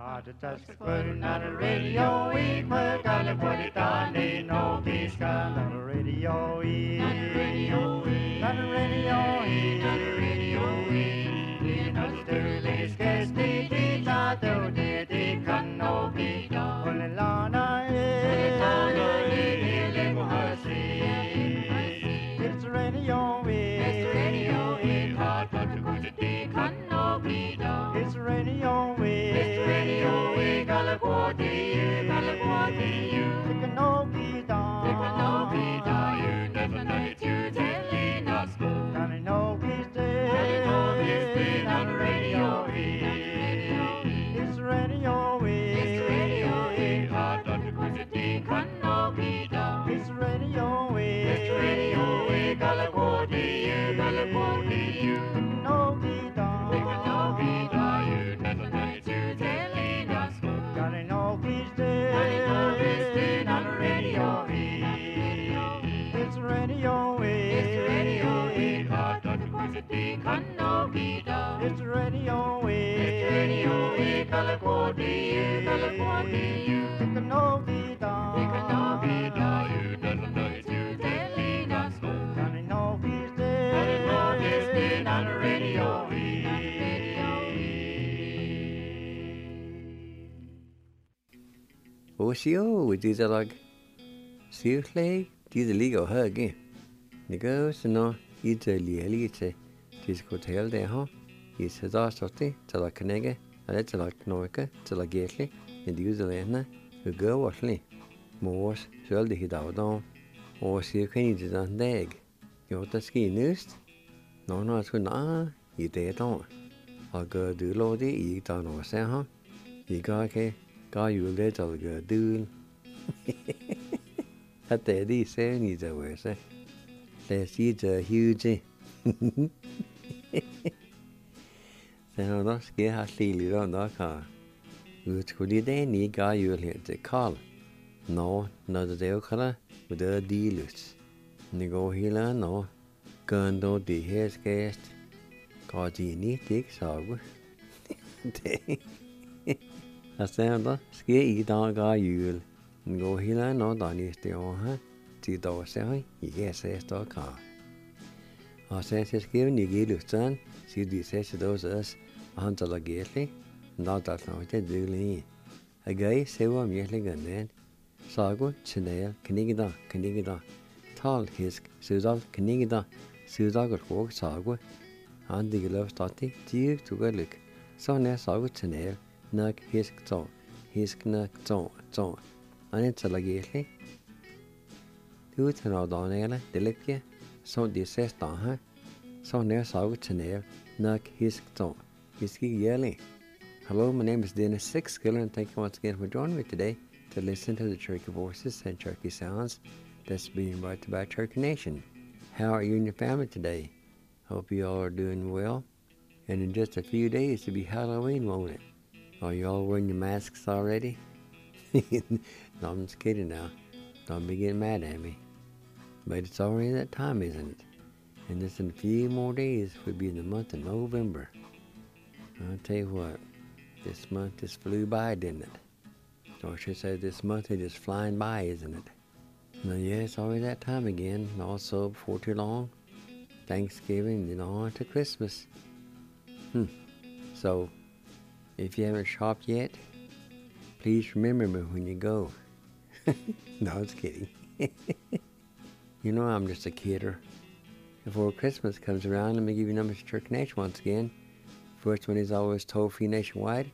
Just putting on the radio, we put on the body down, they know peace gun on the radio, on the radio, on the radio, on the radio, you know the Sterling Sketch, they thought they can no be done. When the Lana is, it's the radio, it's the radio, it's hard but the good they can no be done. It's the radio, it's the radio, we gotta go to you, it can no be done. It can no be done, you never know it, you telling us good. Gotta know he's dead, gotta know he's dead on the radio, it's the radio, it's the radio, it's hard but the good they can no be done. It's the radio, it's the radio, we gotta go to you, gotta go to you. It can no be done, it can no be done, you never know it, you telling us good. Gotta know he's dead, gotta know he's dead on the radio, it's the radio, it's the radio, it's hard but the good they can no be done. It's the radio, it's the radio, we gotta go to you, gotta go to you. It can no be done, it can no be done, you never know it, you telling us good. Gotta know he's dead, gotta know he's dead on the radio. Osio, det er lag. Sivslag, det er lige at høre igen. Det gør så når I til lige til diskutere det her. I så der står det til at knække, eller til at knække, til at gætle, men det er jo det andet. Vi gør vores lige. Mors selv det hedder dag. Og siger kan I det den dag. Jo, der sker næst. Når jeg skulle i det dag. Og gør du lov det i der når jeg ser her. I gør ikke. Gør jo det til at gøre du. At det er de ser ni der var så. Lad os sige det huge. Så når der sker har slidt om der kan. Skulle det ni gør jo helt til Karl. Når det er jo kalder, og det er dealus. Det går hele når. Gør du det her skæst. Går de ni ikke så godt. Det. Og så der sker I dag gør jul. Det går hele når der næste år her. Til dag så I kan se stå klar. Og så sker ni gælde sådan. Siger de så også og han tager gælde. Når der snart det dølle. Jeg gør se hvor virkelig gerne. Sago, Chanel, Knigida, Tal, Hisk, Sudal, Knigida, Sudagal, Hog, Sago, and the Love Stati, Tig to go look. So near Sago, Chanel, Nug, Hisk, Nug, Zon, and it's a lagely. Do it and all Donella, Delicia, so this says Daha, so near Sago, Chanel, Nug, Hisk, Zon, Hisky Yelly. Hello, my name is Dennis Sixskiller, and thank you once again for joining me today to listen to the Cherokee Voices and Cherokee Sounds that's being brought to you by Cherokee Nation. How are you and your family today? Hope you all are doing well. And in just a few days to be Halloween, won't it? Are you all wearing your masks already? No, I'm just kidding now. Don't be getting mad at me. But it's already that time, isn't it? And just in a few more days, we'll be in the month of November. I'll tell you what, this month just flew by, didn't it? Or I should say this month is just flying by, isn't it? Now, yeah, it's always that time again. And also, before too long, Thanksgiving and on to Christmas. So, if you haven't shopped yet, please remember me when you go. No, I was kidding. You know I'm just a kidder. Before Christmas comes around, let me give you numbers to Cherokee Nation once again. First one is always toll-free nationwide.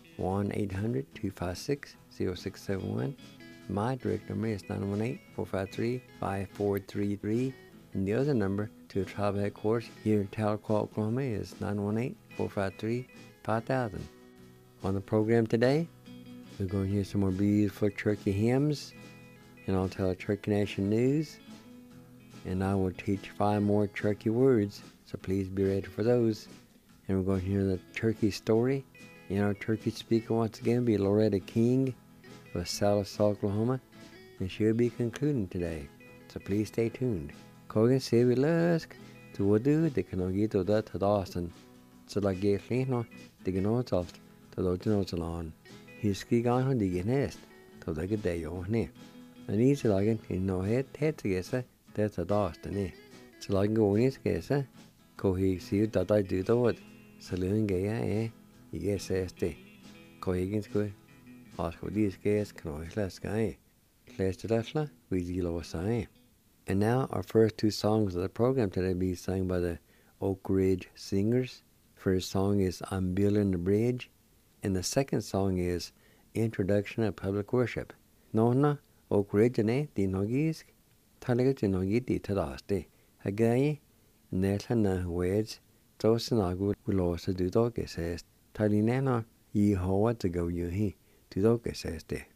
1-800-256-0671. My direct number is 918-453-5433. And the other number to the tribal headquarters here in Tahlequah, Oklahoma is 918-453-5000. On the program today, we're going to hear some more beautiful Cherokee hymns, and I'll tell Cherokee Nation news, and I will teach 5 more Cherokee words, so please be ready for those. And we're going to hear the Cherokee story. And our Turkey speaker once again will be Loretta King of Salas, Oklahoma, and she'll be concluding today. So please stay tuned. Kogan Sevi Lusk to Wadu, the Kanogito that to Dawson. So like Gatlino, the Ganotoft to Lotinozalon. hiski gan hon digin hest, to da ge de jo ne. An easy lagen in no het gese, det a dast ne. Så lagen go nis gese, ko hi siu da da du da wot. Salun ge ya I gese este. Ko higin sku. As ko dis ges knoisla sky. Lest lefla, we zilo sai. And now our first two songs of the program today be sung by the Oak Ridge Singers. First song is I'm Building the Bridge, and the second song is Introduction of Public Worship. Nona Oak Ridge ne di nogisk, talaga di nogi di tadaste. Hagayi netla na weds, tosanagu ulosa dudoke says, talinena ye hoa to go yuhi, dudoke says de.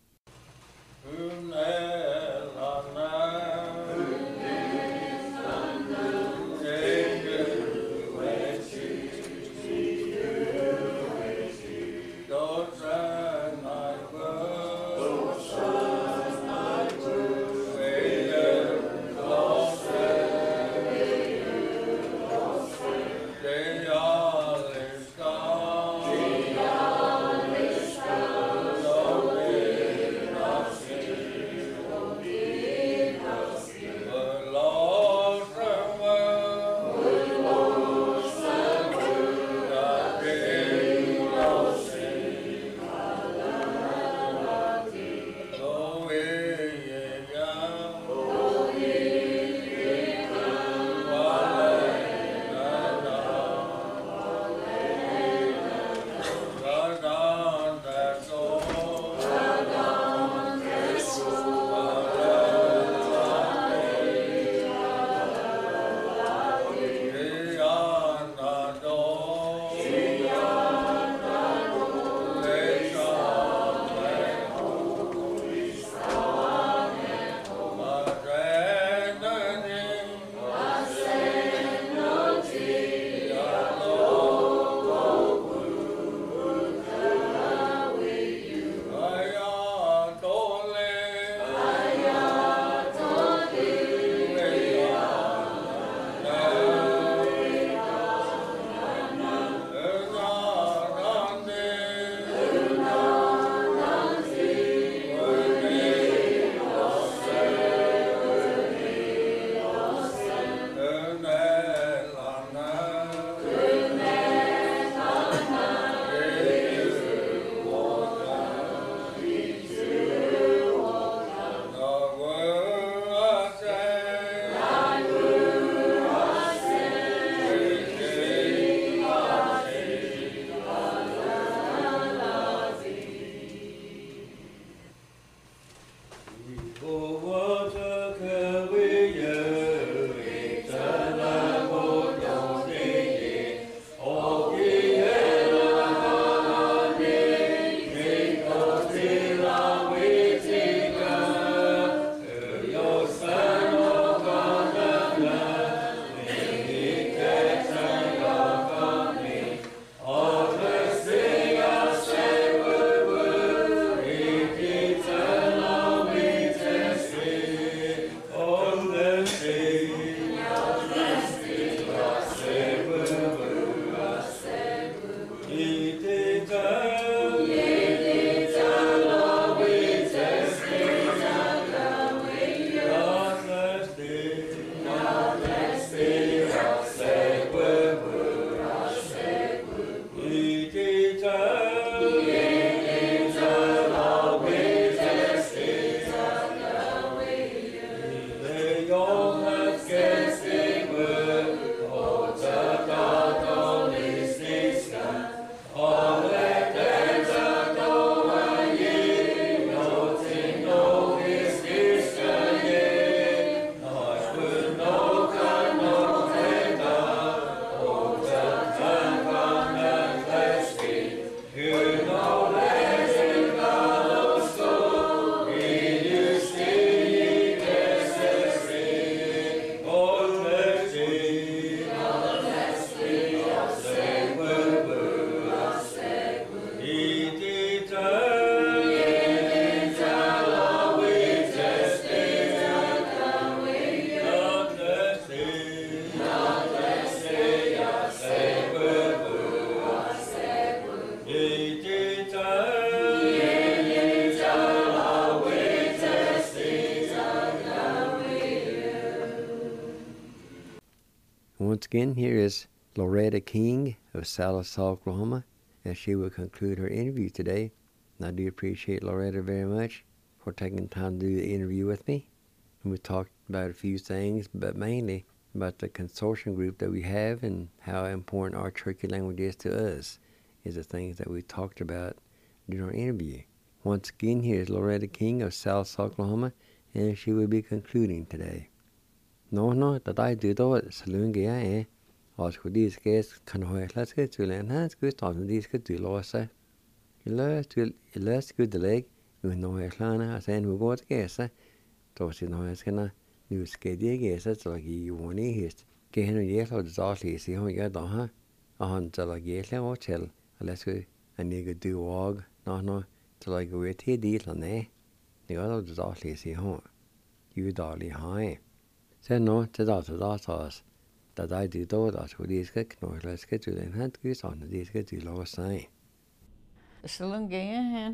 again, here is Loretta King of Salas, Oklahoma, and she will conclude her interview today. And I do appreciate Loretta very much for taking time to do the interview with me. And we talked about a few things, but mainly about the consortium group that we have and how important our Cherokee language is to us, is the things that we talked about during our interview. Once again, here is Loretta King of Salas, Oklahoma, and she will be concluding today. No, that I do though, Salunga, Oscar these guys can hold let's get to land hands good on these good do loss. You last good the leg, you know a clan has and we go to guess. Those in noise can you skate the guess that's like you want to hear. Get in a year of the Zossi, see how you got on her. On the like yes, or tell, unless we a nigga do wog, no, till I go with a deal on there. The other Zossi, see how you dolly high. Said no, to that that I do that with these good noise, let's get to the hand goose on these good to lower sign. Salunga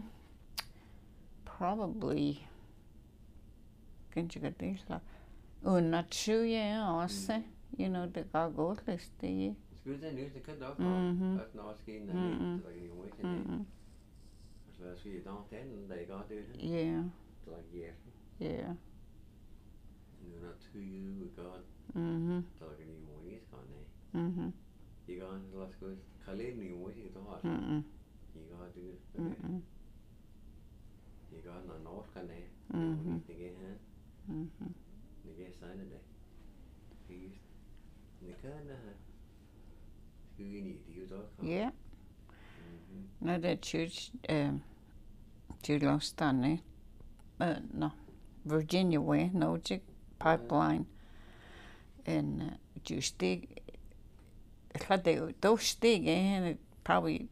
probably can't you get this like not sure also you know the gargoyle list the Good and use the cut off. That's not skin and like you wait and so that's you don't tend they got it. Yeah. Like yeah. Yeah. You're not too you got so like you want it on there. You got let's go Khalid you want it on. You got to do it. You got an north can there. You get huh? You get sign of that. Please. You can Yeah. Now that church to lost on it. No. Virginia way, no pipeline. And you stick those stick and probably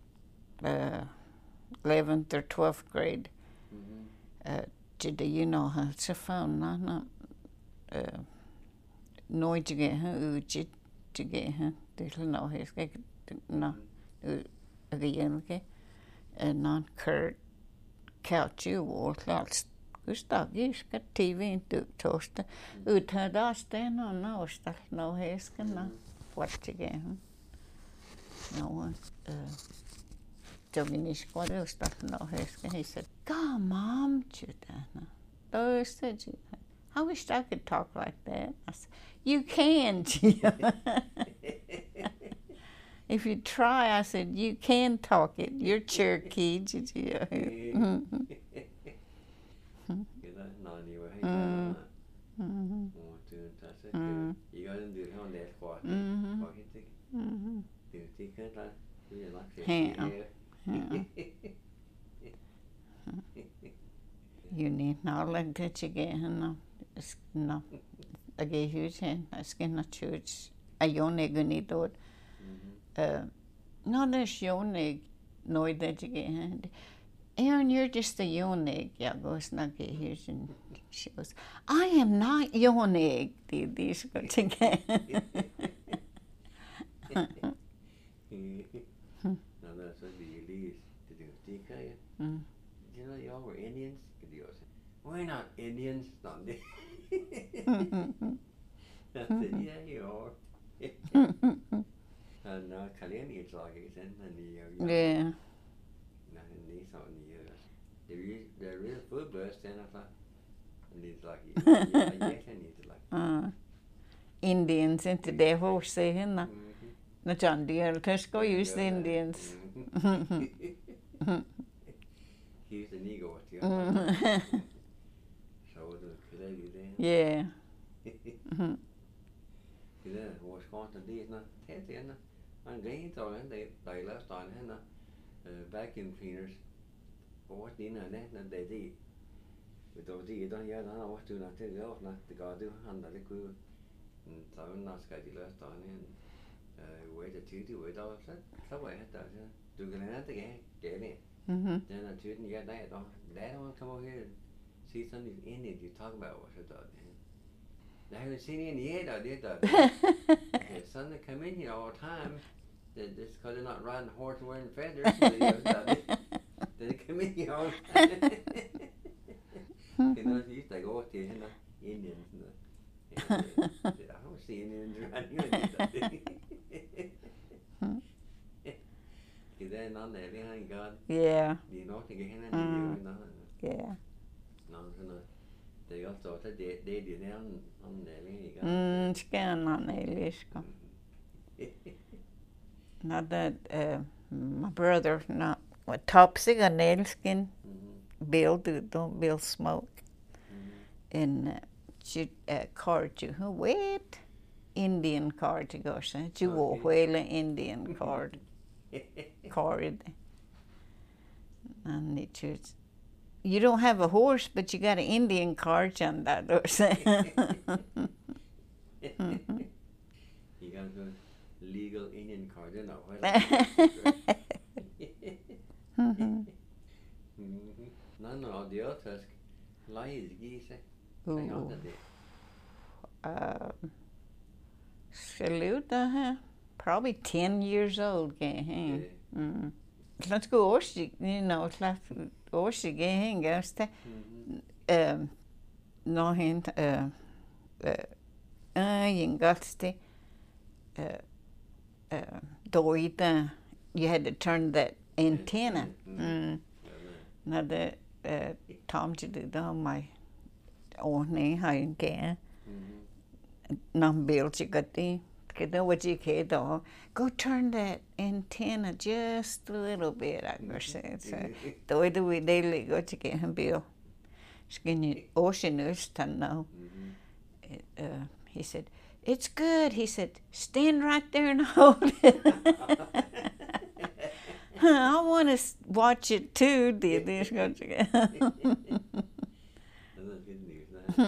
11th or 12th grade. You know how to phone, no. Nooit to get her, to get her. There's no his, no. Again, okay. And non Kurt couch you or lots. Gustav, you got TV into toaster. Uthada stand on no stuff, no his, no. What to get him? No one. Joginish got stuff, no his. He said, "God, Mom, Judana." Those said, I wish I could talk like that. I said, you can, Gia. If you try, I said, you can talk it. You're Cherokee, Gia. You need not like that again, no. I gave you ten. I skin a church. A yonig need it. No, there's yonig. No, that again. Aaron, you're just a yonig. Yeah, goes not get here. And she goes, I am not yonig. These go together. Now that's what the least to do. You know, y'all were Indians. We're not Indians, not this. I said, yeah, you are. And now Kaleni is like it's in the Yeah. Nothing needs on the they're real food burst then I thought. And it's like yes I need to like Indians into the horse saying that. No John Deere Tesco use the Indians. He's the Negro with you. Yeah. Thì đó là con từ đi nó thế thì nó anh nghĩ rồi anh đầy lớp toàn hết nó vacuum cleaners có tí nào đấy nó để gì vì tôi gì đó giờ nó có thứ nào thế đó nó thì có thứ anh đã cứ tao nó sẽ đi lớp toàn nên với cái thứ thì với đó rất vậy hết rồi từ cái này tới cái này nên là chuyện như thế đó they don't come over here and see something in it you talk about what it does. I haven't seen any yet, I did that. Okay, son, they come in here all the time. Just because they're not riding a horse and wearing feathers. They come in here all the time. You know, you used to go to Indians. I don't see Indians around here. Thì đây nó này với hai con. Yeah. Thì nó thì cái này nhiều nó. Yeah. Nó nó. Thì có chỗ thế để đi nó này với hai con. Scan on Eliska. Not that my brother not what Topsy on Elskin Bill don't Bill smoke. And she card you who wait Indian card to go so you will whale Indian card. And it choose. You don't have a horse, but you got an Indian card on that or something. You got a legal Indian card, you know. No, the other lies geese. Salute, probably 10 years old. Let's go, you know, let's go, no hint, you had to turn that antenna. Now the Tom to do my own high care. Not built you got the what you can do. Go turn that antenna just a little bit, I said. So the way the way they go to get him bill. Skinny ocean is to know. He said, "It's good." He said, "Stand right there and hold it." I want to watch it too. Did this go together? That's good news.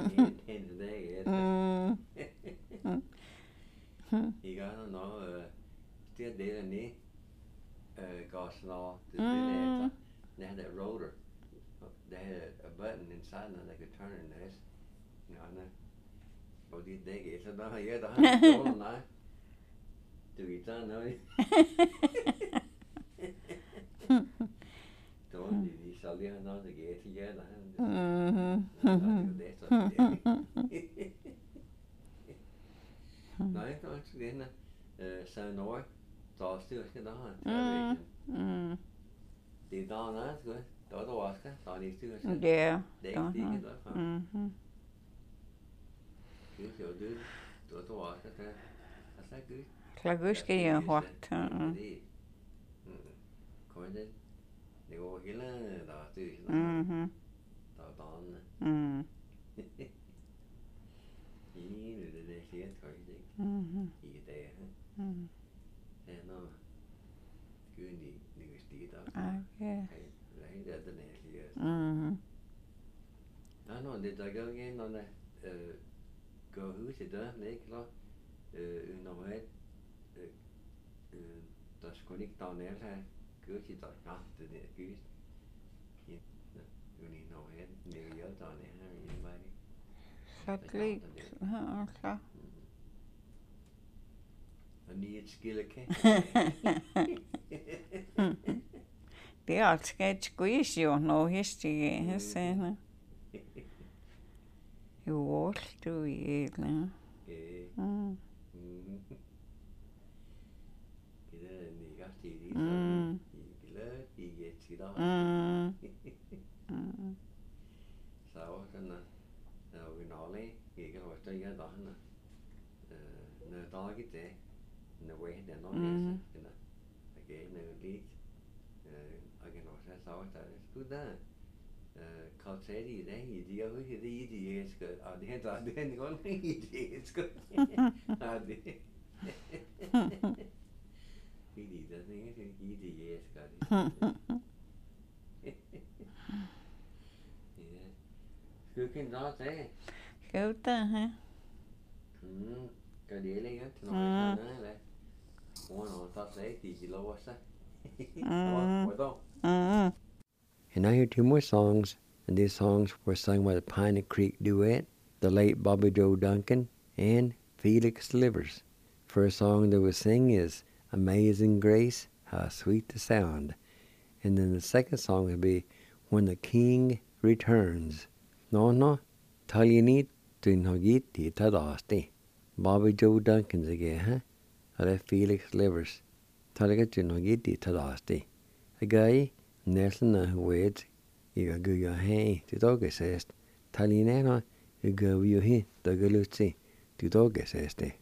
You got to know. Still there, ne? Gosh, no. They had a rotor. They had a button inside, and they could turn it. This, you know. But they get so now. Yeah, the $100 now. Do you done know? Don't you shall you know the gate together? Nej, det var ikke det. Sagde Norge, der var styr til der. Det er der noget, skal det? Der var der også, der er det styr til. Ja. Det er ikke det der. Det er jo det. Der var også der. Altså ikke. Klaguske jeg har. Kom det. Det går hele der er styr. Der er barne. Det siger jeg ikke. I dag, ja, nå, Gud, ni vil stige der. Okay. Det er helt andet, den her siger. Nå, det der gør igen, når der går hus i døren, ikke, så normalt, der skulle ikke der nær her, Gud til der kamp, det der Gud. Jo, ni normalt, det er jo der nær her, i en vej. Satellit, ja, klar. Og ni et skille kan. Det er alt skal squeeze jo, når historie her senere. Jo, alt du i et, ja. Det er en negativ i så. I glæder, I et til der. Så var sådan, når vi nåede, ikke var støj af der, når der gik det. Når vi havde noget, again, lidt, og kan også have sagt, at skud der, kaldt i dag, de er jo ikke det idiotiske, og det er ikke godt idiotiske. Og det, det er ikke idiotiske. Ja, skal du kende noget af? Skal du ha? Gør det ikke til noget, eller? And I hear two more songs, and these songs were sung by the Piney Creek Duet, the late Bobby Joe Duncan, and Felix Livers. First song they will sing is Amazing Grace, How Sweet the Sound. And then the second song will be When the King Returns. No, Talinit Tunhogiti Tadasti. Bobby Joe Duncan's again, huh? Og det er Felix Livers. Så det kan du nok ikke tage dig A guy, Nelson na Wade, I go your hay, the dog says, Talinana, you go you he, the galutzi, the dog says they.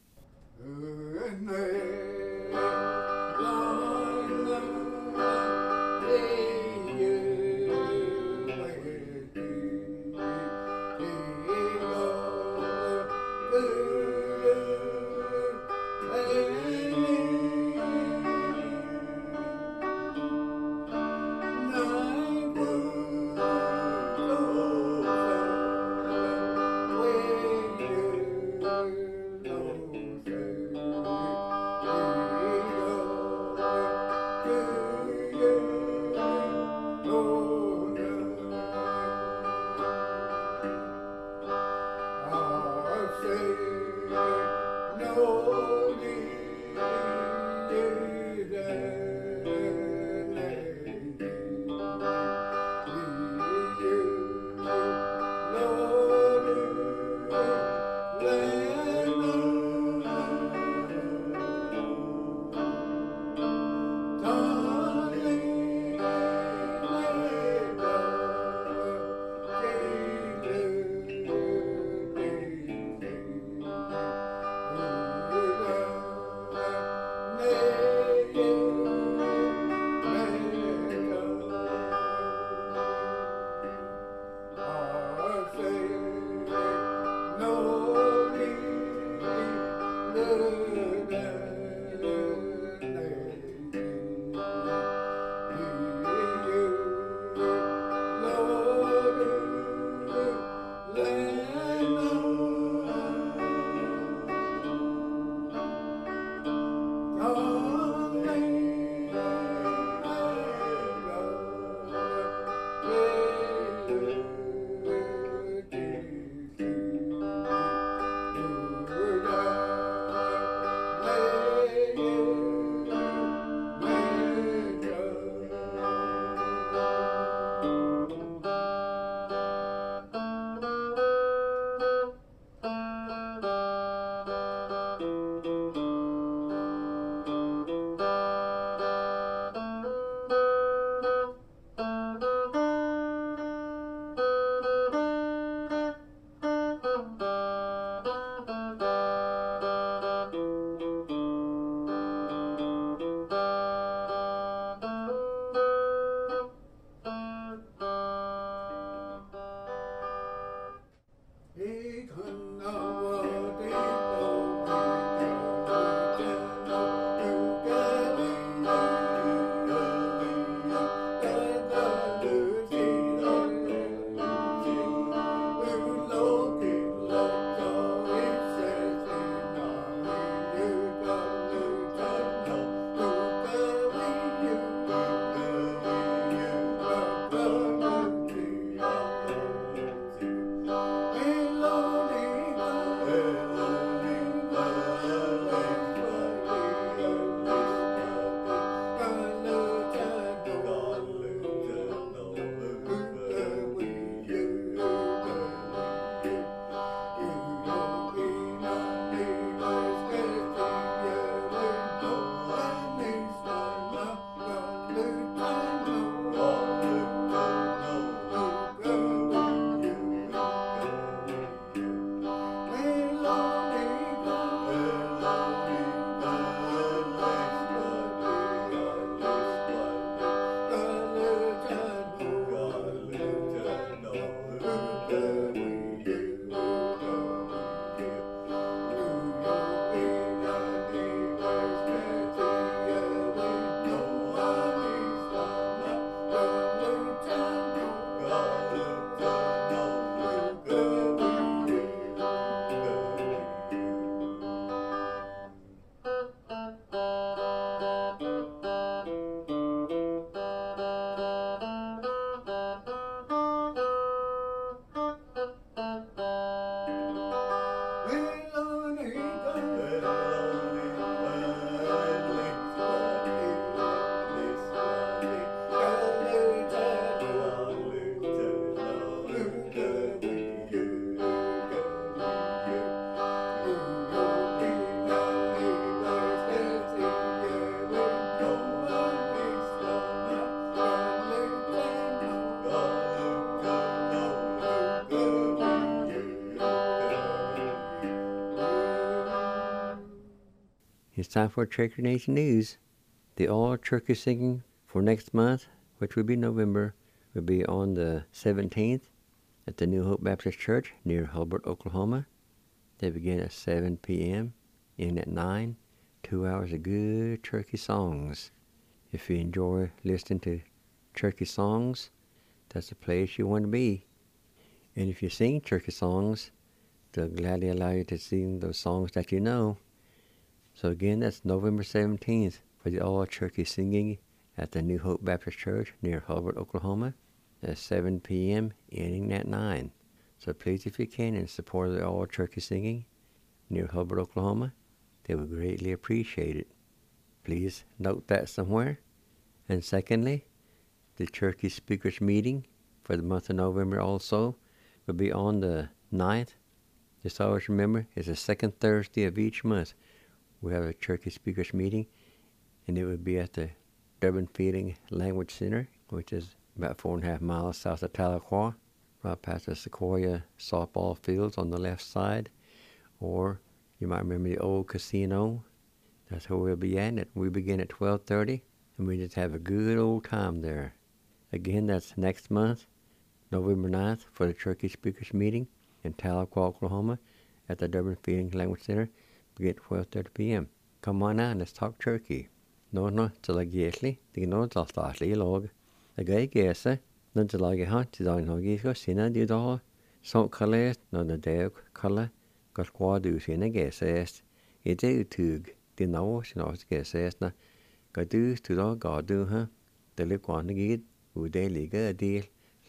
time for Turkey Nation News. The all turkey singing for next month, which will be November, will be on the 17th at the New Hope Baptist Church near Hulbert, Oklahoma. They begin at 7 p.m., end at 9, 2 hours of good turkey songs. If you enjoy listening to turkey songs, that's the place you want to be. And if you sing turkey songs, they'll gladly allow you to sing those songs that you know. So again, that's November 17th for the all turkey singing at the New Hope Baptist Church near Hulbert, Oklahoma at 7 p.m., ending at 9. So please, if you can, in support of the all turkey singing near Hulbert, Oklahoma, they would greatly appreciate it. Please note that somewhere. And secondly, the turkey speakers meeting for the month of November also will be on the 9th. Just always remember, it's the second Thursday of each month. We have a turkey speakers meeting, and it will be at the Durbin Fielding Language Center, which is about 4.5 miles south of Tahlequah, right past the Sequoia softball fields on the left side. Or you might remember the old casino. That's where we'll be at. We begin at 12:30, and we just have a good old time there. Again, that's next month, November 9th, for the Turkey Speakers Meeting in Tahlequah, Oklahoma, at the Durbin Fielding Language Center, begin at 12:30 p.m. Come on out, let's talk turkey. No, till I gesli, the no till startly log. A guy gesa, none till I get hot, to dine hogisko, sinna do all. So colors, no the deog color, got quadu sinna gesest. It is tug, the no, she knows gesest na. Got do to the god do, huh? The lip on the gid, who they liga a deal.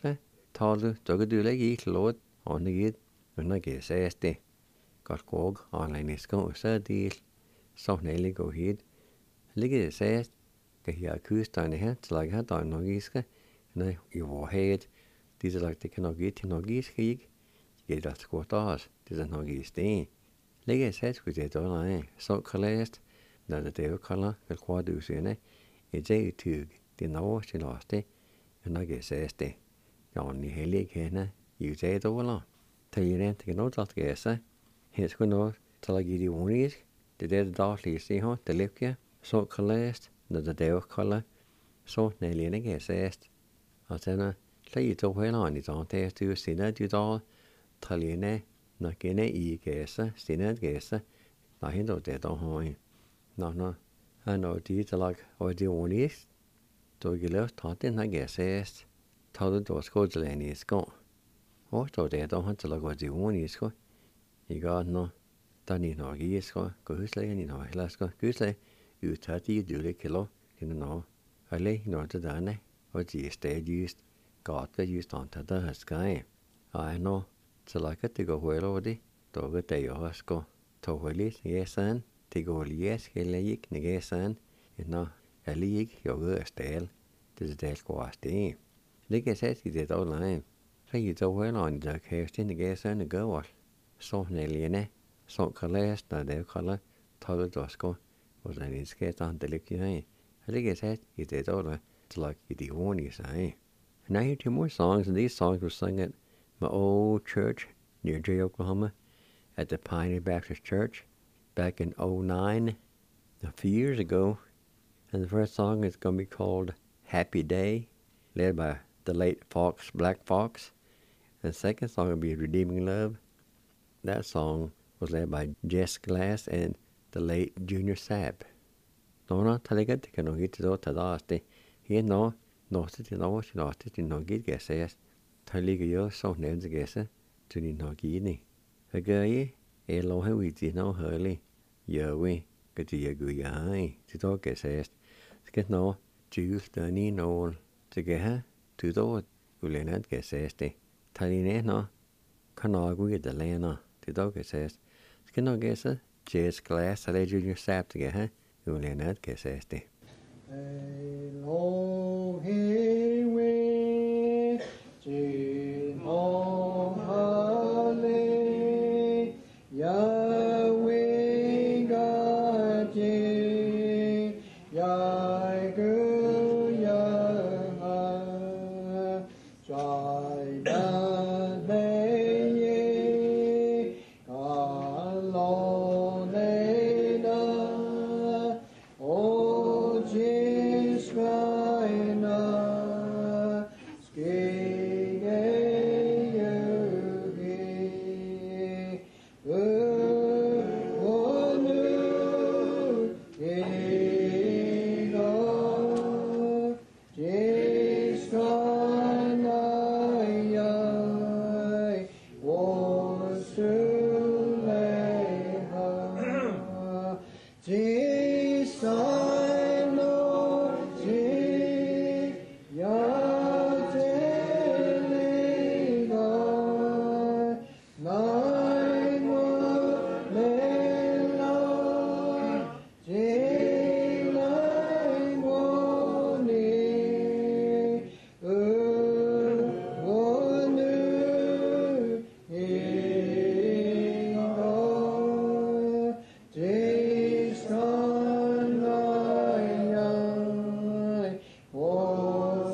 Talu, dog do like eat load on the gid, when I gesest. Got quog, online is going to deal. So nearly go head. Ligger det sagde, at jeg kysterne her, til at jeg har norgiske, når I var head, det er det kan norgi til norgiske ikke, det er skort også, det er norgiske. Ligger det sagde, at det er der, så kalest, når det er kalder, vel kvadusene, det er tyg, det er noget til os det, når jeg sagde det. Jeg er heller ikke henne, I er det over. Til jeg rent ikke noget, at jeg sagde, her skulle noget, til at give det unisk, det er det daglige se her, det lykker. Så kalest, når det er kalder, så nælende gæsest. Og sådan, så I to heller i dag, det er du sindet du dag, talene, når genne I gæse, sindet gæse, når hende det der har I. Når når de til lag, og det unis, du ikke løst tager den her gæsest, tager du dog skådselene i skå. Og så det der han til lag, og det unis, I gør når, der ni nok I skå, gå huslægen i når heller skå, huslæg, uttatt I dule kilo, kunne nå, alle når det denne, og de sted just, gata just antatt det høskai. Og nå, så laget det går vel over det, dog det jo høsko, tog litt gesen, det går lies, hele gikk negesen, nå, alle gikk jo stel, det del går sted. Ligger sett I det online, så I tog vel an det kæsten negesen går, så nelene, så kalles, når det kalder, tager det også. Og den indskætter han det lykke i. Jeg ligger sat I det der, til like I de ordentlige sig. And I hear two more songs, and these songs were sung at my old church near Jay, Oklahoma, at the Pioneer Baptist Church back in 2009, a few years ago. And the first song is going to be called Happy Day, led by the late Black Fox. And the second song will be Redeeming Love. That song was led by Jess Glass and the late Junior Sapp. No, talaga det kan nog inte då ta det. Här nå det till något gässes. Talaga ju så nämns gässe till din något ni. Again, lo vi till nå hörli. Gör vi det jag gör till då gässes. Ska nå juice där ni nå till gäha till då ulenat gässes det. Taline nå kan nog vi det lena till då gässes. Ska nå gässe Jazz Glass, eller Junior Sapp til her, jo Leonard kan sige det. Hello, hey, we, Jin, oh, hale, Yahweh, God, ye, Yahweh, Yahweh, Jai,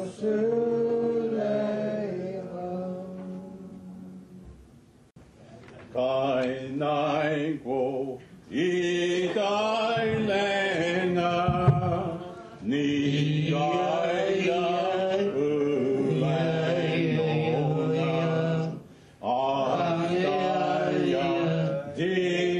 Kai nai ko I tai lenga ni kai la ulai nona Andaya di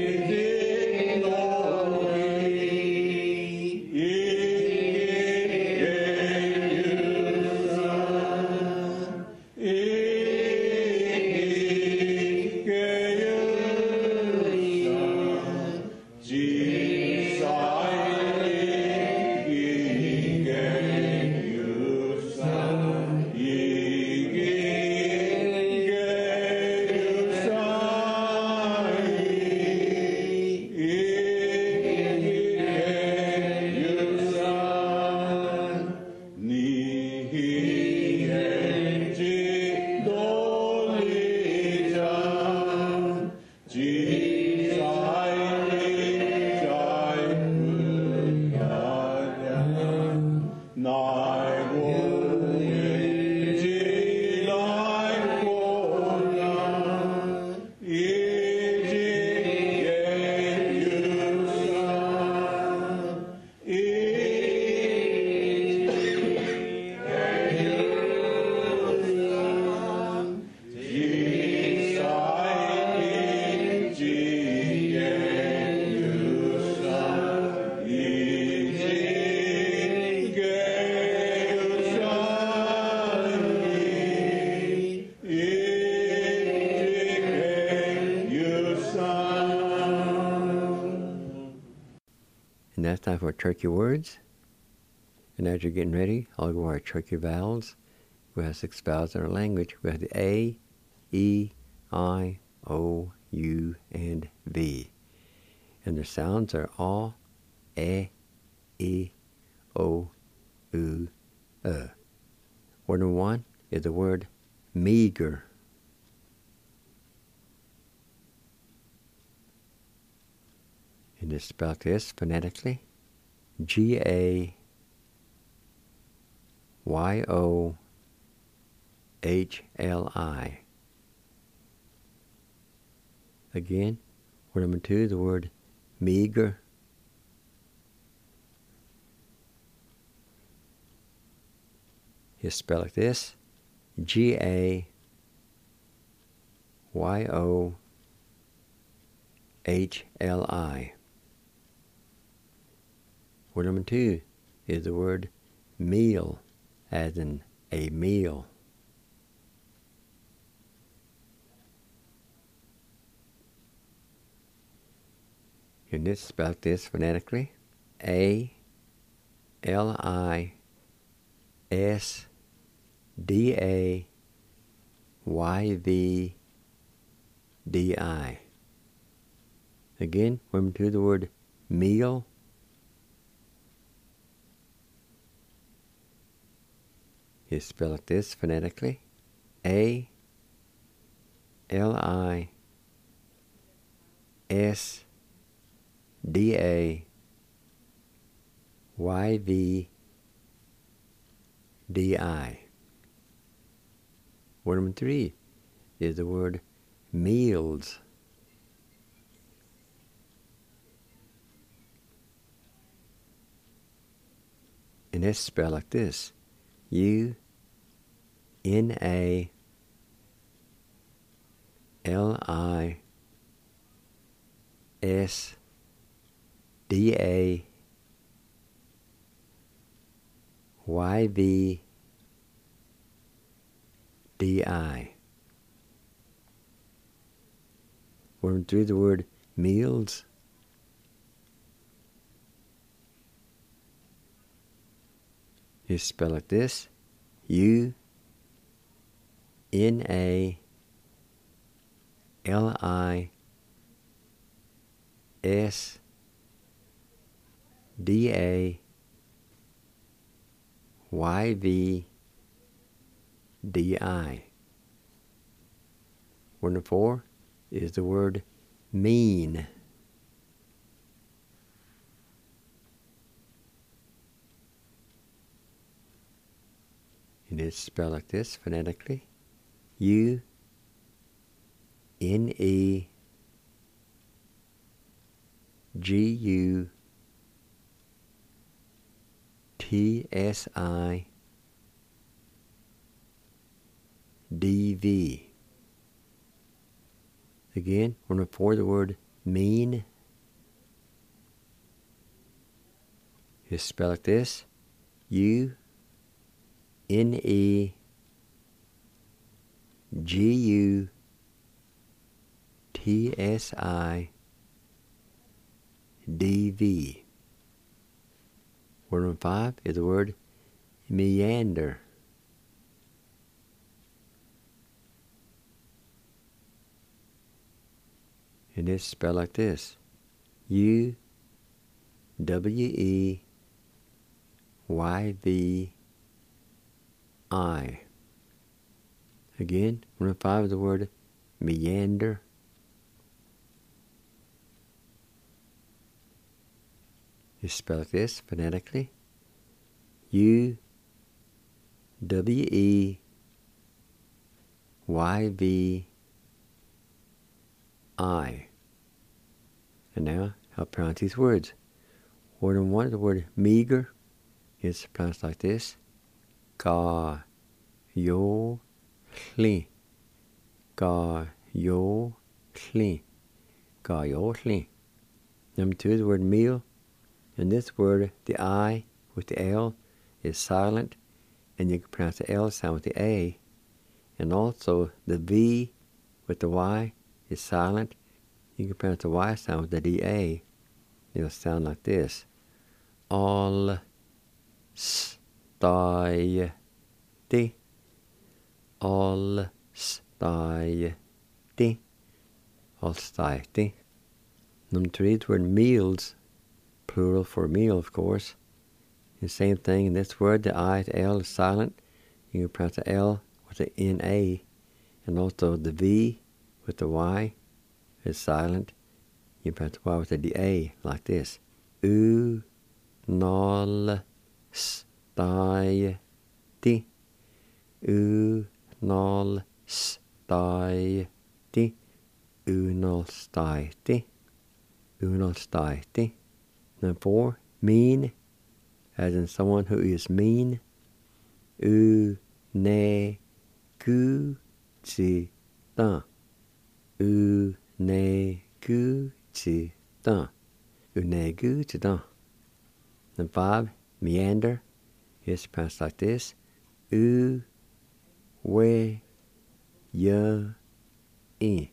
And that's time for turkey words. And as you're getting ready, I'll go over our turkey vowels. We have 6 vowels in our language. We have the A, E, I, O, U, and V. And the sounds are A, E, O, U, Word number 1 is the word meager. And it's spelled this phonetically. G-A-Y-O-H-L-I. Again, word number 2, the word meager. It's spelled like this. G-A-Y-O-H-L-I. Word number 2 is the word meal, as in a meal. And it's spelled this phonetically. A-L-I-S-D-A-Y-V-D-I. Again, remember to the word meal. It's spelled like this phonetically. A-L-I-S-D-A-Y-V-D-I. Word number 3 is the word meals. And it's spelled like this. U-N-A-L-I-S-D-A-Y-V-D-I. Word through the word meals. It's spelled like this. U-N-A-L-I-S-D-A-Y-V-D-I. Word number 4 is the word mean. And it's spelled like this phonetically. UNEGUTSIDV. Again, we're going to pour the word mean. It's spelled like this. UNEGUTSIDV. Word number 5 is the word meander. And it's spelled like this. UWEYVI. Again, word number 5 is the word meander. It's spelled like this phonetically. UWEYVI. And now, I'll pronounce these words. Word number 1 is the word meager. It's pronounced like this. Ga yo hli. Ga yo hli. Ga yo hli. Number 2 is the word meal. In this word, the I with the L is silent, and you can pronounce the L sound with the A. And also, the V with the Y is silent. You can pronounce the Y sound with the DA. It'll sound like this. All sty di. All sty di. All sty di. Number 3 is the word meals. Plural for meal, of course. The same thing in this word, the I, the L is silent. You can pronounce the L with the NA. And also the V with the Y is silent. You pronounce the Y with the DA, like this. U, nol, sty, di. U, nol, sty, di. U, nol, sty, di. U, nol, sty, di. Number 4, mean, as in someone who is mean. U-ne-gu-chi-da. U-ne-gu-chi-da. U-ne-gu-chi-da. Number 5, meander. It's pronounced like this. U-we-ya-i.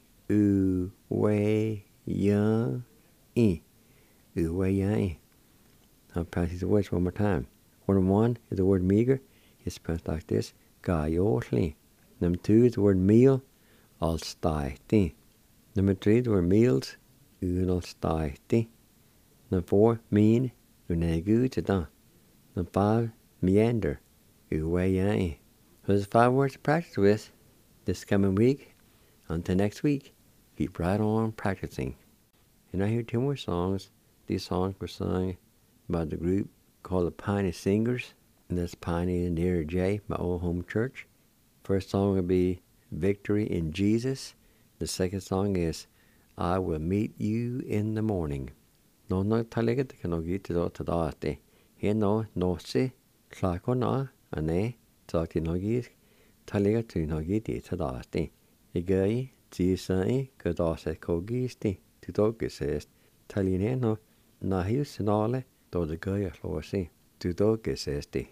U-we-ya-i. U-we-ya-i. I'll pronounce these words one more time. Word number 1 is the word meager. It's pronounced like this. Ga-yo-hli. Number 2 is the word meal. Al-stai-ti. Number 3 is the word meals. Un-al-stai-ti. Number 4, mean. Un-egu-chi-da. Number 5, meander. U-we-ya-i. So there's 5 words to practice with this coming week. Until next week, keep right on practicing. And I hear 2 more songs. These songs were sung by the group called the Piney Singers, and that's Piney and Dear J, my old home church. First song will be Victory in Jesus. The second song is I Will Meet You in the Morning. No talaga ka no git to ate. He no se klako na ane talk to no git talaga to no git to ate. Igai Jesus ka da se ko gisti to doges talineno na hiusinale do the guy losi to doges esti.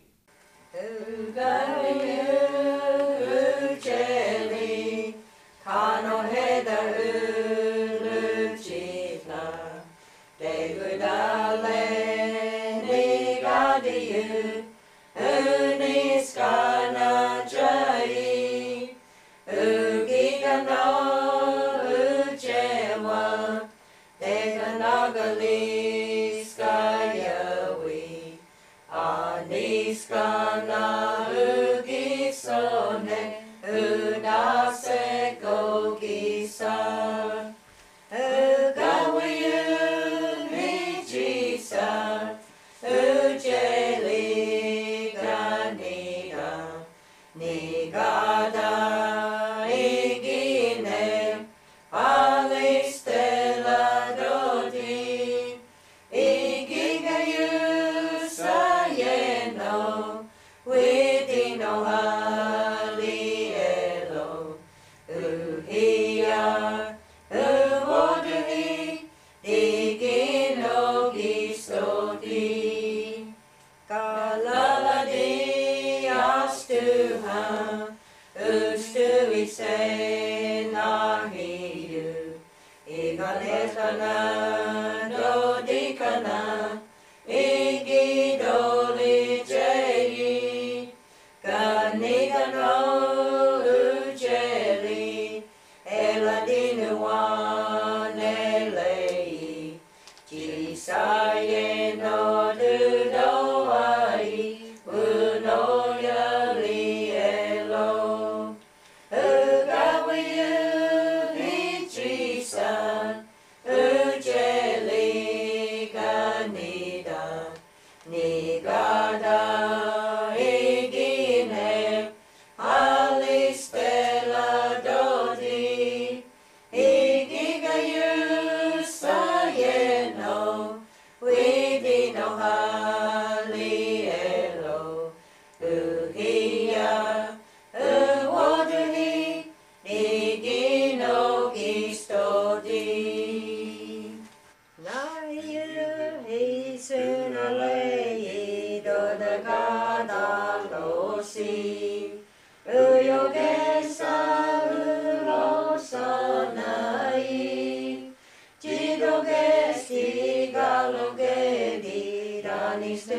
halielo, uhia, uoduhi, digino gistoti, kalaladi astuha, ustui se nahiu, igaletana, dodikana, igidoli jeli, kanigano ujeli, eladinuanelei, jisaye no dudoai, unoyali elo, ugawiyu hichisan, ujeli ganida, nigada igine, alistela dodi, igigayu sayeno, widino halielo, uhia, uoduhi, igino gistodi. Nayu hisunalei dodagada losi, uyogesa ulosa nai, jidogesti galogedi danistu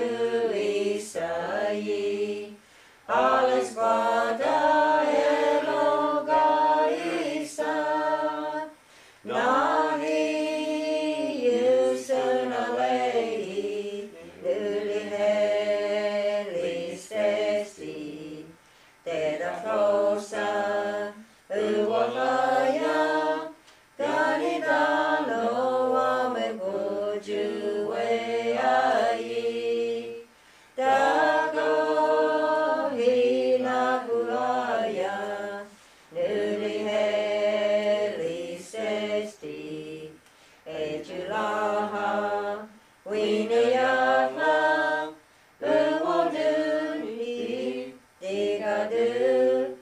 isai, alles vada eloga isa, nahi yusunalei, uliheli Teda flosa, uwalaya, ganidano amegojuwe ai, dago hinahulaya, nuliheli sesti, ejulaha, winayakla, uwoduni, digadu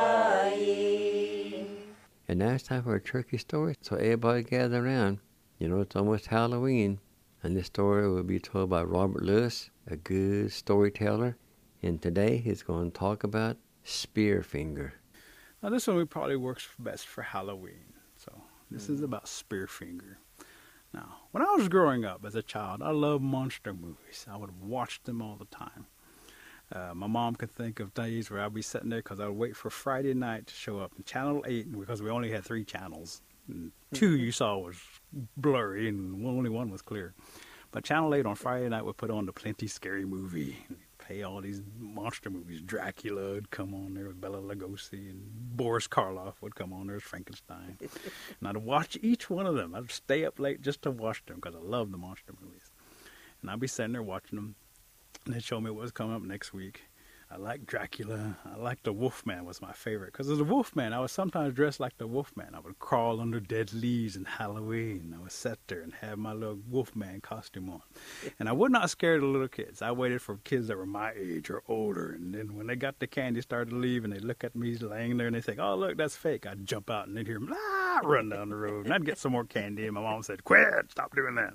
hai. And now it's time for a turkey story. So everybody gather around. You know, it's almost Halloween. And this story will be told by Robert Lewis, a good storyteller. And today he's going to talk about Spearfinger. Now this one probably works best for Halloween. So this is about Spearfinger. Now, when I was growing up as a child, I loved monster movies. I would watch them all the time. My mom could think of days where I'd be sitting there because I would wait for Friday night to show up. And Channel 8, because we only had 3 channels. And 2 you saw was blurry and only 1 was clear. But Channel 8 on Friday night would put on the Plenty Scary Movie. And play all these monster movies. Dracula would come on there with Bela Lugosi. And Boris Karloff would come on there as Frankenstein. And I'd watch each one of them. I'd stay up late just to watch them because I love the monster movies. And I'd be sitting there watching them. And they'd show me what was coming up next week. I liked Dracula. I liked the Wolfman was my favorite. Because as a Wolfman, I was sometimes dressed like the Wolfman. I would crawl under dead leaves in Halloween. I would sit there and have my little Wolfman costume on. And I would not scare the little kids. I waited for kids that were my age or older. And then when they got the candy started to leave and they look at me laying there and they think, oh, look, that's fake. I'd jump out and they'd hear me run down the road. And I'd get some more candy. And my mom said, quit, stop doing that.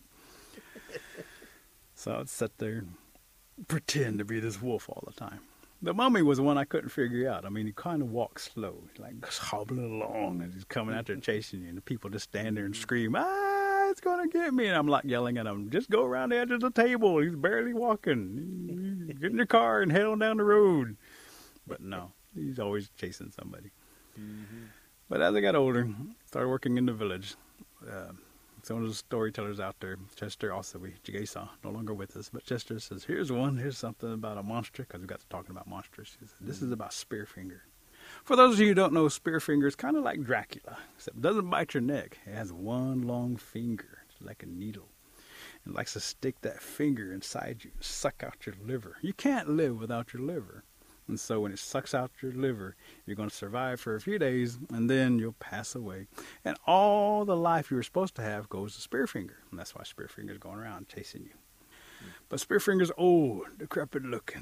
So I'd sit there and pretend to be this wolf all the time. The mummy was one I couldn't figure out. I mean, he kind of walks slow, like hobbling along, and he's coming out there chasing you, and the people just stand there and scream, it's going to get me. And I'm like yelling at him, just go around the edge of the table. He's barely walking. Get in your car and head on down the road. But no, he's always chasing somebody. Mm-hmm. But as I got older, started working in the village. Some of the storytellers out there, Chester also, Jigesa, no longer with us, but Chester says, here's something about a monster, because we got to talking about monsters. He said, this is about Spearfinger. For those of you who don't know, Spearfinger is kind of like Dracula, except it doesn't bite your neck. It has one long finger, it's like a needle. It likes to stick that finger inside you and suck out your liver. You can't live without your liver. And so when it sucks out your liver, you're going to survive for a few days, and then you'll pass away. And all the life you were supposed to have goes to Spearfinger. And that's why Spearfinger's going around chasing you. But Spearfinger's old, decrepit looking,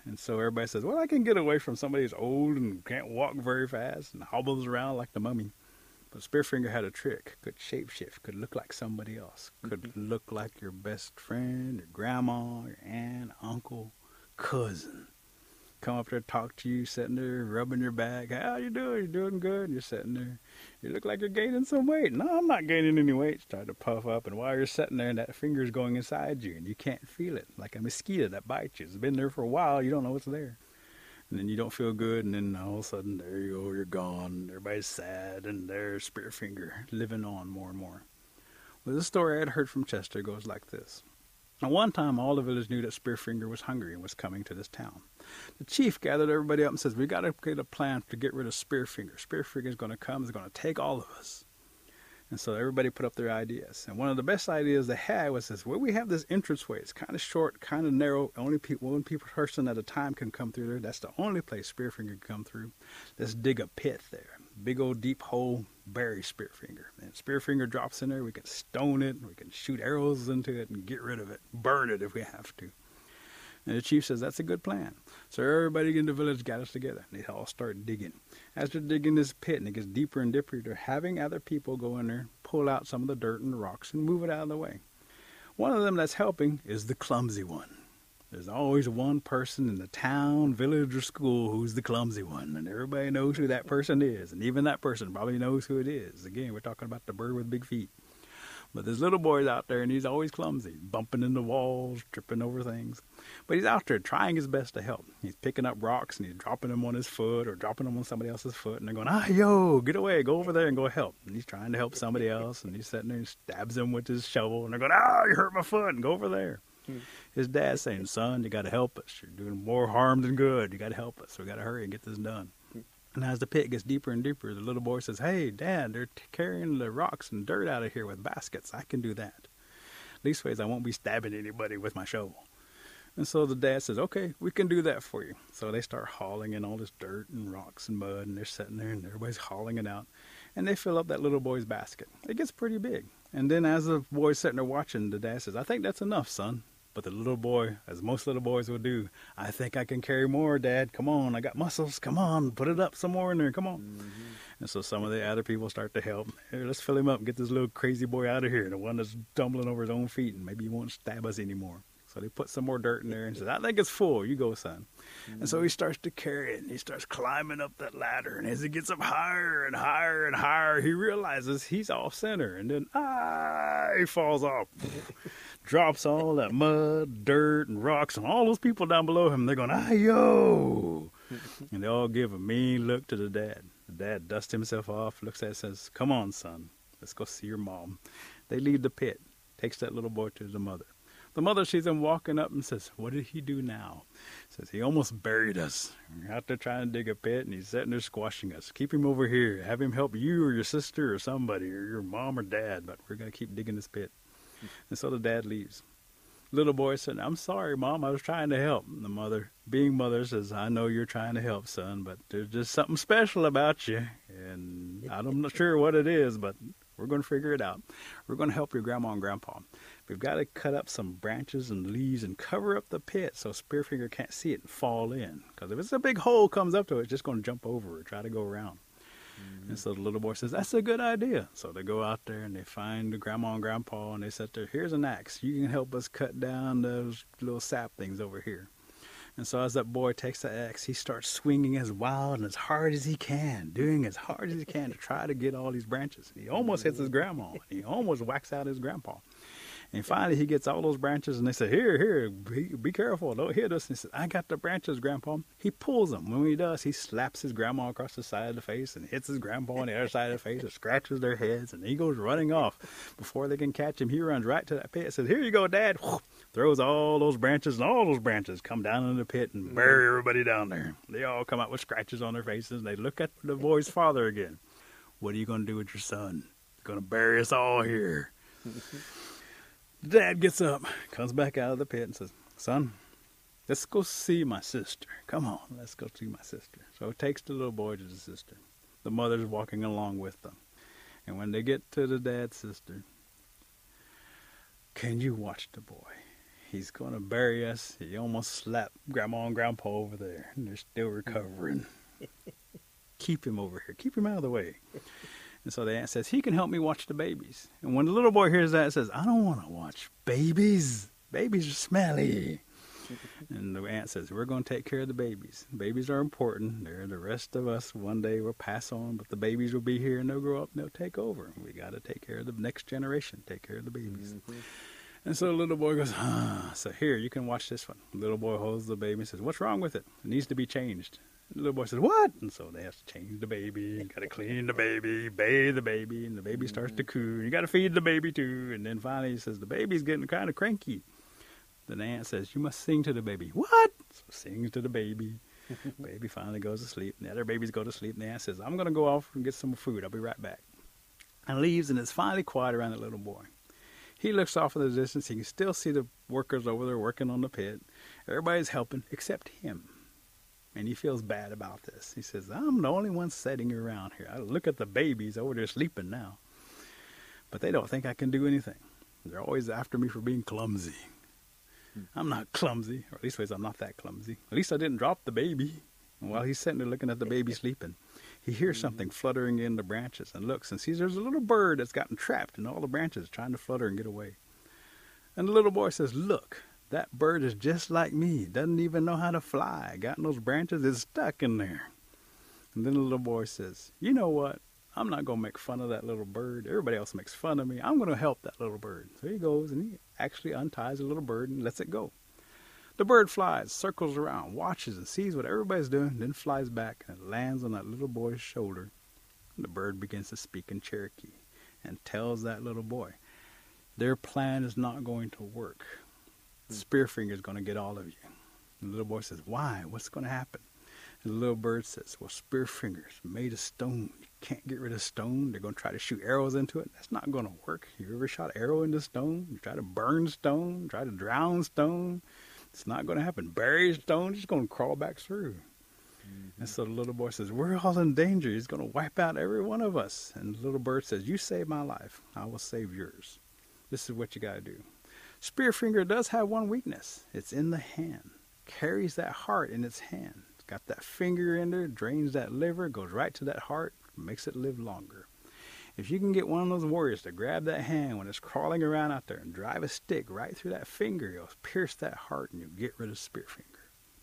And so everybody says, well, I can get away from somebody who's old and can't walk very fast and hobbles around like the mummy. But Spearfinger had a trick, could shapeshift, could look like somebody else, could look like your best friend, your grandma, your aunt, uncle, cousin. Come up there, talk to you, sitting there, rubbing your back. How you doing? You doing good? And you're sitting there. You look like you're gaining some weight. No, I'm not gaining any weight. Start to puff up, and while you're sitting there, that finger's going inside you, and you can't feel it, like a mosquito that bites you. It's been there for a while. You don't know what's there. And then you don't feel good, and then all of a sudden, there you go, you're gone. Everybody's sad, and there's Spearfinger living on more and more. Well, this story I had heard from Chester goes like this. Now, one time, all the village knew that Spearfinger was hungry and was coming to this town. The chief gathered everybody up and says, we got to get a plan to get rid of Spearfinger. Spearfinger's going to come, he's going to take all of us. And so everybody put up their ideas. And one of the best ideas they had was this, well, we have this entranceway. It's kind of short, kind of narrow. Only one person at a time can come through there. That's the only place Spearfinger can come through. Let's dig a pit there. Big old deep hole, bury Spearfinger. And Spearfinger drops in there. We can stone it. We can shoot arrows into it and get rid of it. Burn it if we have to. And the chief says, that's a good plan. So everybody in the village gathers together. And they all start digging. As they're digging this pit, and it gets deeper and deeper, they're having other people go in there, pull out some of the dirt and the rocks, and move it out of the way. One of them that's helping is the clumsy one. There's always one person in the town, village, or school who's the clumsy one. And everybody knows who that person is. And even that person probably knows who it is. Again, we're talking about the bird with big feet. But this little boy's out there, and he's always clumsy, bumping into walls, tripping over things. But he's out there trying his best to help. He's picking up rocks, and he's dropping them on his foot or dropping them on somebody else's foot. And they're going, yo, get away, go over there and go help. And he's trying to help somebody else, and he's sitting there and stabs him with his shovel. And they're going, you hurt my foot, and go over there. His dad's saying, son, you got to help us. You're doing more harm than good. You got to help us. We got to hurry and get this done. And as the pit gets deeper and deeper, the little boy says, hey, Dad, they're carrying the rocks and dirt out of here with baskets. I can do that. Leastways, I won't be stabbing anybody with my shovel. And so the dad says, okay, we can do that for you. So they start hauling in all this dirt and rocks and mud, and they're sitting there, and everybody's hauling it out. And they fill up that little boy's basket. It gets pretty big. And then as the boy's sitting there watching, the dad says, I think that's enough, son. But the little boy, as most little boys will do, I think I can carry more, Dad. Come on, I got muscles. Come on, put it up some more in there. Come on. Mm-hmm. And so some of the other people start to help. Here, let's fill him up and get this little crazy boy out of here, the one that's stumbling over his own feet, and maybe he won't stab us anymore. So they put some more dirt in there and says, I think it's full. You go, son. Mm-hmm. And so he starts to carry it, and he starts climbing up that ladder. And as he gets up higher and higher and higher, he realizes he's off center. And then, he falls off. Drops all that mud, dirt, and rocks, and all those people down below him. They're going, yo! And they all give a mean look to the dad. The dad dusts himself off, looks at it, says, come on, son. Let's go see your mom. They leave the pit. Takes that little boy to the mother. The mother sees him walking up and says, what did he do now? Says, he almost buried us. We're out there trying to dig a pit, and he's sitting there squashing us. Keep him over here. Have him help you or your sister or somebody or your mom or dad, but we're going to keep digging this pit. And so the dad leaves. Little boy said, I'm sorry, Mom, I was trying to help. And the mother, being mother, says, I know you're trying to help, son, but there's just something special about you. And I'm not sure what it is, but we're going to figure it out. We're going to help your grandma and grandpa. We've got to cut up some branches and leaves and cover up the pit so Spearfinger can't see it and fall in. Because if it's a big hole comes up to it, it's just going to jump over or try to go around. Mm-hmm. And so the little boy says, that's a good idea. So they go out there and they find the grandma and grandpa and they sit there, here's an axe. You can help us cut down those little sap things over here. And so as that boy takes the axe, he starts swinging as wild and as hard as he can, doing as hard as he can to try to get all these branches. And he almost hits his grandma. He almost whacks out his grandpa. And finally, he gets all those branches, and they say, here, be careful, don't hit us. And he says, I got the branches, Grandpa. He pulls them. When he does, he slaps his grandma across the side of the face and hits his grandpa on the other side of the face and scratches their heads, and he goes running off. Before they can catch him, he runs right to that pit and says, here you go, Dad. Throws all those branches, and all those branches come down in the pit and bury everybody down there. They all come out with scratches on their faces, and they look at the boy's father again. What are you going to do with your son? He's going to bury us all here. Dad gets up, comes back out of the pit and says, son, let's go see my sister. Come on, let's go see my sister. So he takes the little boy to the sister. The mother's walking along with them. And when they get to the dad's sister, can you watch the boy? He's going to bury us. He almost slapped Grandma and Grandpa over there, and they're still recovering. Keep him over here. Keep him out of the way. And so the aunt says, he can help me watch the babies. And when the little boy hears that, he says, I don't want to watch babies. Babies are smelly. And the aunt says, we're going to take care of the babies. Babies are important. They're the rest of us. One day we'll pass on, but the babies will be here and they'll grow up and they'll take over. We got to take care of the next generation, take care of the babies. Mm-hmm. And so the little boy goes, so here, you can watch this one. The little boy holds the baby and says, what's wrong with it? It needs to be changed. The little boy says, what? And so they have to change the baby. Got to clean the baby, bathe the baby, and the baby starts to coo. You got to feed the baby too. And then finally he says, the baby's getting kind of cranky. Then the aunt says, you must sing to the baby. What? So sings to the baby. Baby finally goes to sleep. And the other babies go to sleep. And the aunt says, I'm going to go off and get some food. I'll be right back. And leaves, and it's finally quiet around the little boy. He looks off in the distance. He can still see the workers over there working on the pit. Everybody's helping except him. And he feels bad about this. He says, I'm the only one sitting around here. I look at the babies over there sleeping now. But they don't think I can do anything. They're always after me for being clumsy. I'm not clumsy, or at least I'm not that clumsy. At least I didn't drop the baby. And while he's sitting there looking at the baby sleeping, he hears something fluttering in the branches and looks and sees there's a little bird that's gotten trapped in all the branches trying to flutter and get away. And the little boy says, look, that bird is just like me. Doesn't even know how to fly. Got in those branches, is stuck in there. And then the little boy says, you know what? I'm not going to make fun of that little bird. Everybody else makes fun of me. I'm going to help that little bird. So he goes and he actually unties the little bird and lets it go. The bird flies, circles around, watches and sees what everybody's doing, then flies back and it lands on that little boy's shoulder. And the bird begins to speak in Cherokee and tells that little boy, their plan is not going to work. Spearfinger's going to get all of you. And the little boy says, why? What's going to happen? And the little bird says, well, Spearfinger's made of stone. You can't get rid of stone. They're going to try to shoot arrows into it. That's not going to work. You ever shot an arrow into stone? You try to burn stone, try to drown stone. It's not going to happen. Bury stone, it's going to crawl back through. Mm-hmm. And so the little boy says, we're all in danger. He's going to wipe out every one of us. And the little bird says, you saved my life. I will save yours. This is what you got to do. Spearfinger does have one weakness. It's in the hand. Carries that heart in its hand. It's got that finger in there, drains that liver, goes right to that heart, makes it live longer. If you can get one of those warriors to grab that hand when it's crawling around out there and drive a stick right through that finger, you'll pierce that heart and you'll get rid of Spearfinger.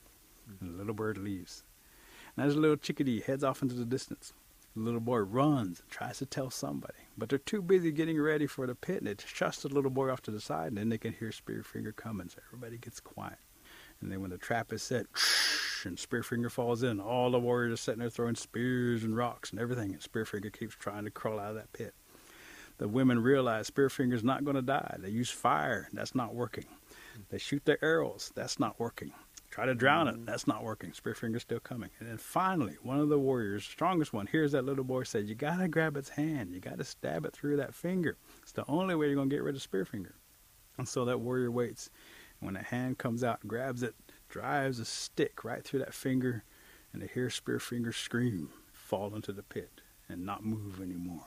And the little bird leaves. And as the little chickadee heads off into the distance, the little boy runs and tries to tell somebody. But they're too busy getting ready for the pit, and they shush the little boy off to the side, and then they can hear Spearfinger coming, so everybody gets quiet. And then when the trap is set, and Spearfinger falls in, all the warriors are sitting there throwing spears and rocks and everything, and Spearfinger keeps trying to crawl out of that pit. The women realize Spearfinger's not going to die. They use fire. That's not working. They shoot their arrows. That's not working. Try to drown it. That's not working. Spearfinger's still coming. And then finally, one of the warriors, the strongest one, hears that little boy say, you got to grab its hand. You got to stab it through that finger. It's the only way you're going to get rid of Spearfinger. And so that warrior waits. And when the hand comes out and grabs it, drives a stick right through that finger, and they hear Spearfinger scream, fall into the pit, and not move anymore.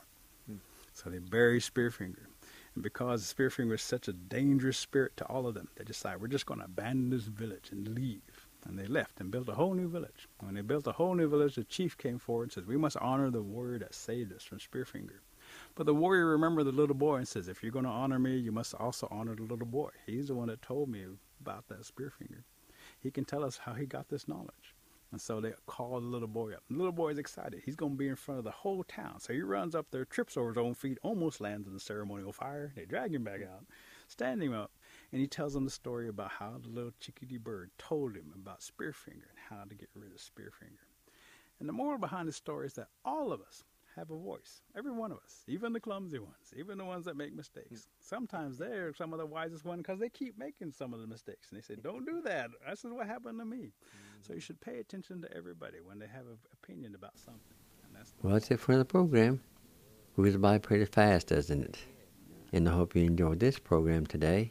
So they bury Spearfinger. And because Spearfinger is such a dangerous spirit to all of them, they decide, we're just going to abandon this village and leave. And they left and built a whole new village. When they built a whole new village, the chief came forward and says, we must honor the warrior that saved us from Spearfinger. But the warrior remembered the little boy and says, if you're going to honor me, you must also honor the little boy. He's the one that told me about that Spearfinger. He can tell us how he got this knowledge. And so they call the little boy up. The little boy is excited. He's going to be in front of the whole town. So he runs up there, trips over his own feet, almost lands in the ceremonial fire. They drag him back out, stand him up, and he tells them the story about how the little chickadee bird told him about Spearfinger and how to get rid of Spearfinger. And the moral behind the story is that all of us have a voice. Every one of us, even the clumsy ones, even the ones that make mistakes. Sometimes they're some of the wisest ones because they keep making some of the mistakes. And they say, don't do that. This is what happened to me. So you should pay attention to everybody when they have an opinion about something. And Well, that's it for the program. It was by pretty fast, doesn't it? And I hope you enjoyed this program today.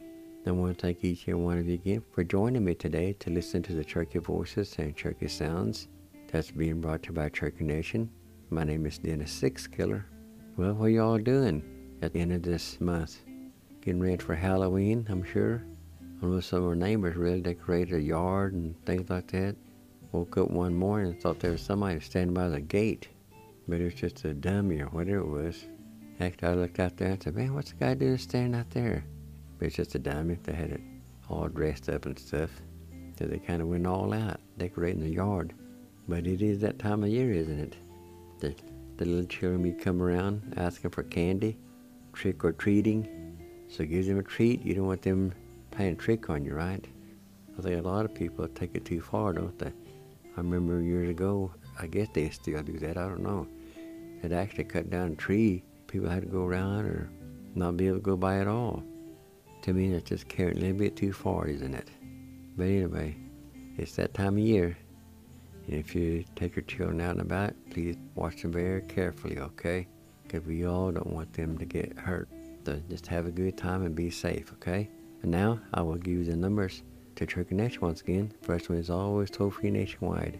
I want to thank each and one of you again for joining me today to listen to the Cherokee Voices and Cherokee Sounds that's being brought to you by Cherokee Nation. My name is Dennis Sixkiller. Well, what are y'all doing at the end of this month? Getting ready for Halloween, I'm sure. When some of our neighbors really decorated a yard and things like that, woke up one morning and thought there was somebody standing by the gate. But it was just a dummy or whatever it was. Actually, I looked out there and said, man, what's the guy doing standing out there? But it's just a dummy. They had it all dressed up and stuff. So they kind of went all out, decorating the yard. But it is that time of year, isn't it? The little children be come around asking for candy, trick or treating. So give them a treat. You don't want them playing a trick on you, right? I think a lot of people take it too far, don't they? I remember years ago, I guess they still do that, I don't know. They'd actually cut down a tree. People had to go around or not be able to go by at all. To me, that's just carrying a little bit too far, isn't it? But anyway, it's that time of year. And if you take your children out and about, please watch them very carefully, okay? Because we all don't want them to get hurt. So just have a good time and be safe, okay? And now, I will give you the numbers to Church Connection once again. First one is always toll-free nationwide.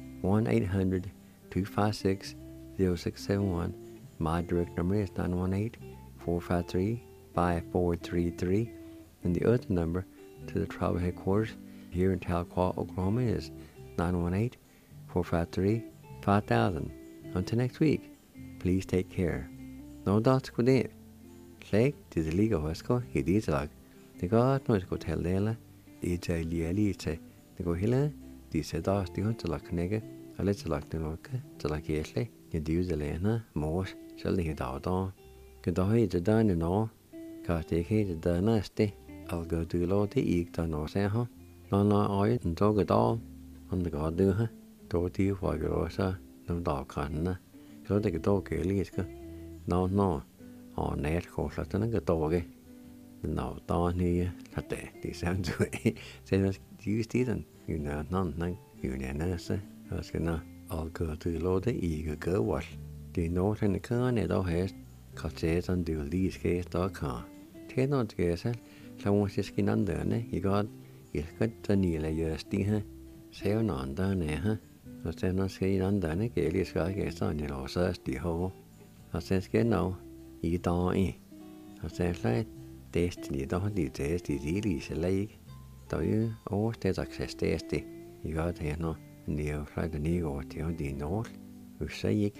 1-800-256-0671. My direct number is 918-453-5433. And the other number to the tribal headquarters here in Tahlequah, Oklahoma is 918-453-5000. Until next week, please take care. No dots go there. Leg to the League of Wesco, he did like. The God knows go tell Dela. It's a lialite. The go hilla. The said us the hunt to like nigger. A little like the look to like yesly. You do the lena, more, shall he doubt on. Could I hit the done and all? Cause they hate the done nasty. I'll go to Lord the eek to no say, huh? No, I and dog it all. On the God do, huh? Do you for your osa? No dog canna. So they could dog a liska. No. On net course, let them get dog. No, down here, let the sound to it. Say, you Stephen, you know, none, you know, sir. I was gonna, I'll go to Lord the eager go wash. The north and the corn it all has, cause it's on the least case dog car. Take not to guess it. So once you skin under, you got the nearly your steam, say on down there, huh? I said, not say under, and get this guy gets on your loss, the hole. I said, get no, you don't eat. I said, like, destiny don't do this, the is a leg. Do you? Oh, there's access tasty. You got here no, near like the new or the north, who say it.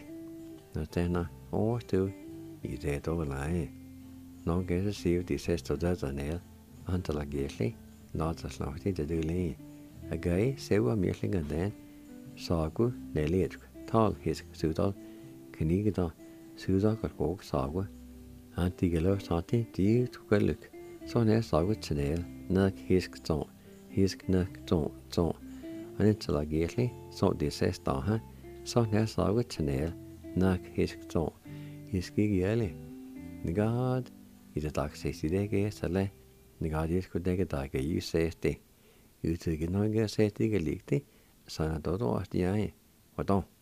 I said, no, oh, still, you said over line. No get to see if the sister does a nail until I get it. Not as long as they do lay. A guy, say what meeting and then. Sagu, Nelly, tall, his Sudal, Kenigada, Sudak or Gog Sagu. Antigalo Sati, dear to go look. So near Sagu Chanel, Nuck his zone, his knuck zone. And until I get it, so this says Daha. So near Sagu Chanel, Nuck his zone, his gig early. The God is a dog 60 days, a lay. The God is good dig a dog, you say stay. You took it no get say dig a leak. Sana todo hasta ahí. What